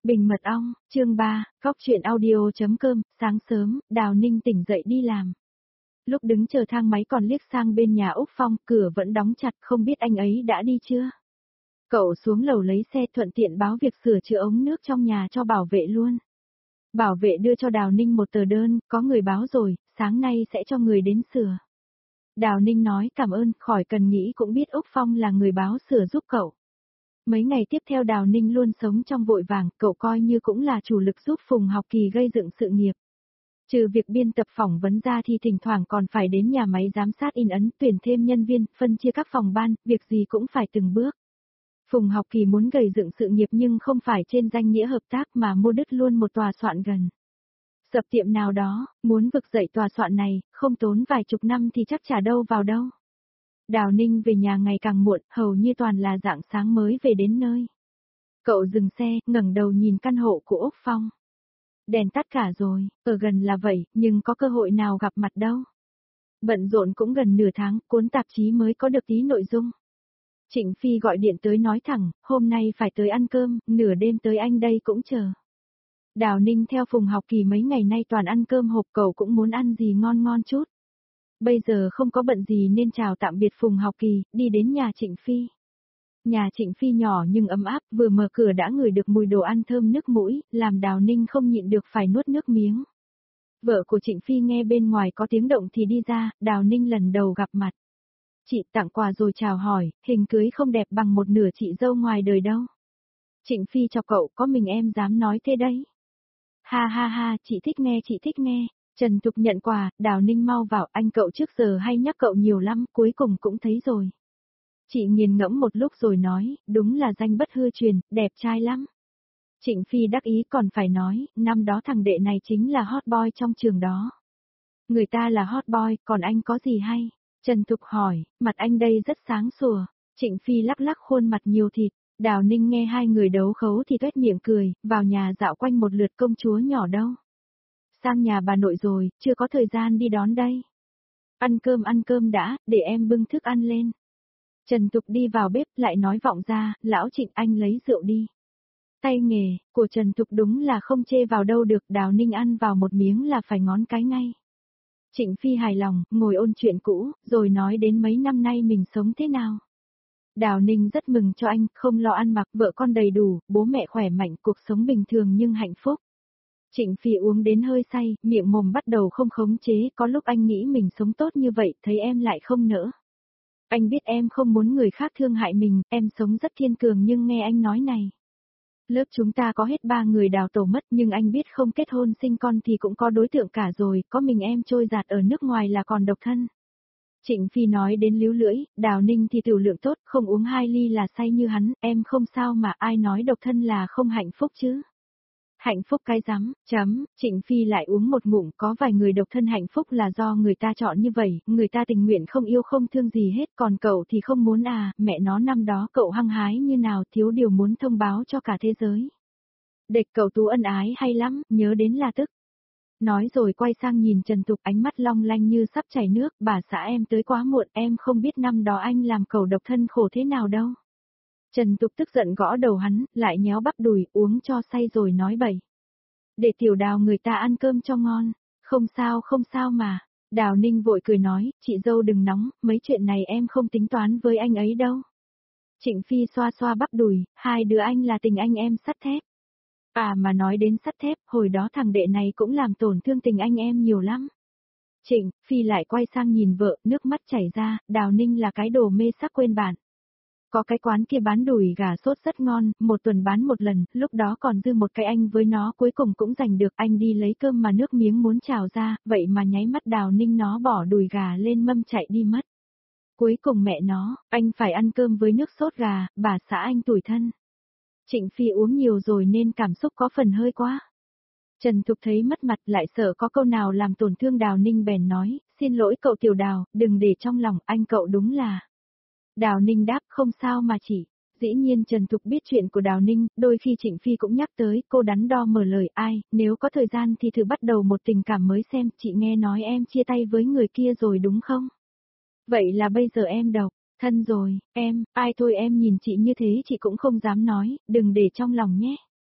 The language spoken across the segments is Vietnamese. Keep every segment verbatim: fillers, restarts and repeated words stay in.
Bình mật ong, chương ba, cóc truyện audio.com, sáng sớm, Đào Ninh tỉnh dậy đi làm. Lúc đứng chờ thang máy còn liếc sang bên nhà Úc Phong, cửa vẫn đóng chặt, không biết anh ấy đã đi chưa. Cậu xuống lầu lấy xe thuận tiện báo việc sửa chữa ống nước trong nhà cho bảo vệ luôn. Bảo vệ đưa cho Đào Ninh một tờ đơn, có người báo rồi, sáng nay sẽ cho người đến sửa. Đào Ninh nói cảm ơn, khỏi cần nghĩ cũng biết Úc Phong là người báo sửa giúp cậu. Mấy ngày tiếp theo Đào Ninh luôn sống trong vội vàng, cậu coi như cũng là chủ lực giúp Phùng Học Kỳ gây dựng sự nghiệp. Trừ việc biên tập phỏng vấn ra thì thỉnh thoảng còn phải đến nhà máy giám sát in ấn, tuyển thêm nhân viên, phân chia các phòng ban, việc gì cũng phải từng bước. Phùng Học Kỳ muốn gây dựng sự nghiệp nhưng không phải trên danh nghĩa hợp tác mà mua đứt luôn một tòa soạn gần. Sập tiệm nào đó, muốn vực dậy tòa soạn này, không tốn vài chục năm thì chắc chả đâu vào đâu. Đào Ninh về nhà ngày càng muộn, hầu như toàn là rạng sáng mới về đến nơi. Cậu dừng xe, ngẩng đầu nhìn căn hộ của Úc Phong. Đèn tắt cả rồi, ở gần là vậy, nhưng có cơ hội nào gặp mặt đâu. Bận rộn cũng gần nửa tháng, cuốn tạp chí mới có được tí nội dung. Trịnh Phi gọi điện tới nói thẳng, hôm nay phải tới ăn cơm, nửa đêm tới anh đây cũng chờ. Đào Ninh theo Phùng Học Kỳ mấy ngày nay toàn ăn cơm hộp, cậu cũng muốn ăn gì ngon ngon chút. Bây giờ không có bận gì nên chào tạm biệt Phùng Học Kỳ, đi đến nhà Trịnh Phi. Nhà Trịnh Phi nhỏ nhưng ấm áp, vừa mở cửa đã ngửi được mùi đồ ăn thơm nước mũi, làm Đào Ninh không nhịn được phải nuốt nước miếng. Vợ của Trịnh Phi nghe bên ngoài có tiếng động thì đi ra, Đào Ninh lần đầu gặp mặt. Chị tặng quà rồi chào hỏi, hình cưới không đẹp bằng một nửa chị dâu ngoài đời đâu. Trịnh Phi cho cậu, có mình em dám nói thế đấy. Ha ha ha, chị thích nghe, chị thích nghe. Trần Thục nhận quà, Đào Ninh mau vào, anh cậu trước giờ hay nhắc cậu nhiều lắm, cuối cùng cũng thấy rồi. Chị nghiền ngẫm một lúc rồi nói, đúng là danh bất hư truyền, đẹp trai lắm. Trịnh Phi đắc ý còn phải nói, năm đó thằng đệ này chính là hot boy trong trường đó. Người ta là hot boy, còn anh có gì hay? Trần Thục hỏi, mặt anh đây rất sáng sủa. Trịnh Phi lắc lắc khuôn mặt nhiều thịt. Đào Ninh nghe hai người đấu khấu thì tuét miệng cười, vào nhà dạo quanh một lượt, công chúa nhỏ đâu. Sang nhà bà nội rồi, chưa có thời gian đi đón đây. Ăn cơm ăn cơm đã, để em bưng thức ăn lên. Trần Thục đi vào bếp lại nói vọng ra, lão Trịnh anh lấy rượu đi. Tay nghề của Trần Thục đúng là không chê vào đâu được, Đào Ninh ăn vào một miếng là phải ngón cái ngay. Trịnh Phi hài lòng, ngồi ôn chuyện cũ, rồi nói đến mấy năm nay mình sống thế nào. Đào Ninh rất mừng cho anh, không lo ăn mặc, vợ con đầy đủ, bố mẹ khỏe mạnh, cuộc sống bình thường nhưng hạnh phúc. Trịnh Phi uống đến hơi say, miệng mồm bắt đầu không khống chế, có lúc anh nghĩ mình sống tốt như vậy, thấy em lại không nỡ. Anh biết em không muốn người khác thương hại mình, em sống rất kiên cường nhưng nghe anh nói này. Lớp chúng ta có hết ba người Đào tổ mất nhưng anh biết không kết hôn sinh con thì cũng có đối tượng cả rồi, có mình em trôi giạt ở nước ngoài là còn độc thân. Trịnh Phi nói đến líu lưỡi, Đào Ninh thì tiểu lượng tốt, không uống hai ly là say như hắn, em không sao mà ai nói độc thân là không hạnh phúc chứ. Hạnh phúc cái rắm, chấm, Trịnh Phi lại uống một ngụm, có vài người độc thân hạnh phúc là do người ta chọn như vậy, người ta tình nguyện không yêu không thương gì hết, còn cậu thì không muốn à, mẹ nó năm đó cậu hăng hái như nào, thiếu điều muốn thông báo cho cả thế giới. Địch cậu Tú ân ái hay lắm, nhớ đến là tức. Nói rồi quay sang nhìn Trần Thục, ánh mắt long lanh như sắp chảy nước, bà xã em tới quá muộn, em không biết năm đó anh làm cậu độc thân khổ thế nào đâu. Trần Thục tức giận gõ đầu hắn, lại nhéo bắp đùi, uống cho say rồi nói bậy. Để tiểu Đào người ta ăn cơm cho ngon. Không sao không sao mà. Đào Ninh vội cười nói, chị dâu đừng nóng, mấy chuyện này em không tính toán với anh ấy đâu. Trịnh Phi xoa xoa bắp đùi, hai đứa anh là tình anh em sắt thép. À mà nói đến sắt thép, hồi đó thằng đệ này cũng làm tổn thương tình anh em nhiều lắm. Trịnh Phi lại quay sang nhìn vợ, nước mắt chảy ra, Đào Ninh là cái đồ mê sắc quên bạn. Có cái quán kia bán đùi gà sốt rất ngon, một tuần bán một lần, lúc đó còn dư một cái anh với nó cuối cùng cũng giành được, anh đi lấy cơm mà nước miếng muốn trào ra, vậy mà nháy mắt Đào Ninh nó bỏ đùi gà lên mâm chạy đi mất. Cuối cùng mẹ nó, anh phải ăn cơm với nước sốt gà, bà xã anh tủi thân. Trịnh Phi uống nhiều rồi nên cảm xúc có phần hơi quá. Trần Thục thấy mất mặt lại sợ có câu nào làm tổn thương Đào Ninh bèn nói, xin lỗi cậu tiểu Đào, đừng để trong lòng, anh cậu đúng là... Đào Ninh đáp không sao mà chỉ. Dĩ nhiên Trần Thục biết chuyện của Đào Ninh, đôi khi Trịnh Phi cũng nhắc tới, cô đắn đo mở lời ai, nếu có thời gian thì thử bắt đầu một tình cảm mới xem, chị nghe nói em chia tay với người kia rồi đúng không? Vậy là bây giờ em độc thân rồi, em, ai thôi em nhìn chị như thế chị cũng không dám nói, đừng để trong lòng nhé.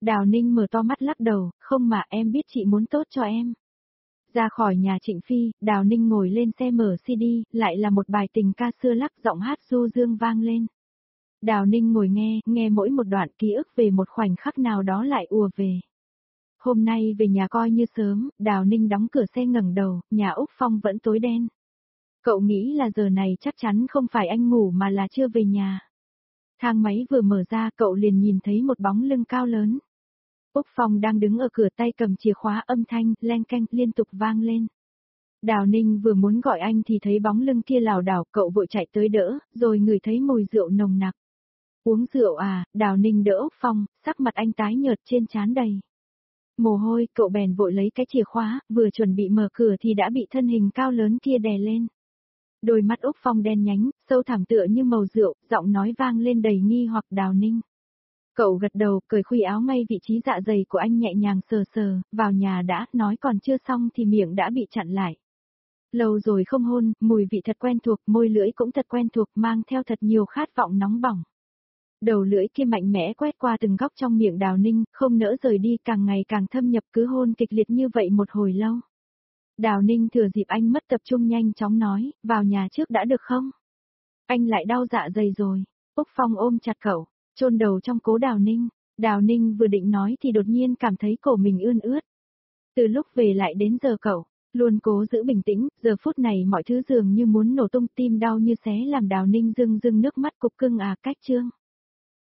Đào Ninh mở to mắt lắc đầu, không mà em biết chị muốn tốt cho em. Ra khỏi nhà Trịnh Phi, Đào Ninh ngồi lên xe mở xê đê, lại là một bài tình ca xưa lắc giọng hát du dương vang lên. Đào Ninh ngồi nghe, nghe mỗi một đoạn ký ức về một khoảnh khắc nào đó lại ùa về. Hôm nay về nhà coi như sớm, Đào Ninh đóng cửa xe ngẩng đầu, nhà Úc Phong vẫn tối đen. Cậu nghĩ là giờ này chắc chắn không phải anh ngủ mà là chưa về nhà. Thang máy vừa mở ra cậu liền nhìn thấy một bóng lưng cao lớn. Úc Phong đang đứng ở cửa tay cầm chìa khóa, âm thanh, len canh, liên tục vang lên. Đào Ninh vừa muốn gọi anh thì thấy bóng lưng kia lảo đảo, cậu vội chạy tới đỡ, rồi ngửi thấy mùi rượu nồng nặc. Uống rượu à, Đào Ninh đỡ Úc Phong, sắc mặt anh tái nhợt trên trán đầy mồ hôi, cậu bèn vội lấy cái chìa khóa, vừa chuẩn bị mở cửa thì đã bị thân hình cao lớn kia đè lên. Đôi mắt Úc Phong đen nhánh, sâu thẳm tựa như màu rượu, giọng nói vang lên đầy nghi hoặc. Đào Ninh. Cậu gật đầu, cởi khuy áo ngay vị trí dạ dày của anh nhẹ nhàng sờ sờ, vào nhà đã, nói còn chưa xong thì miệng đã bị chặn lại. Lâu rồi không hôn, mùi vị thật quen thuộc, môi lưỡi cũng thật quen thuộc, mang theo thật nhiều khát vọng nóng bỏng. Đầu lưỡi kia mạnh mẽ quét qua từng góc trong miệng Đào Ninh, không nỡ rời đi, càng ngày càng thâm nhập, cứ hôn kịch liệt như vậy một hồi lâu. Đào Ninh thừa dịp anh mất tập trung nhanh chóng nói, vào nhà trước đã được không? Anh lại đau dạ dày rồi. Úc Phong ôm chặt cậu, chôn đầu trong cố Đào Ninh. Đào Ninh vừa định nói thì đột nhiên cảm thấy cổ mình ươn ướt. Từ lúc về lại đến giờ cậu luôn cố giữ bình tĩnh, giờ phút này mọi thứ dường như muốn nổ tung, tim đau như xé làm Đào Ninh rưng rưng nước mắt, cục cưng à, cách trương.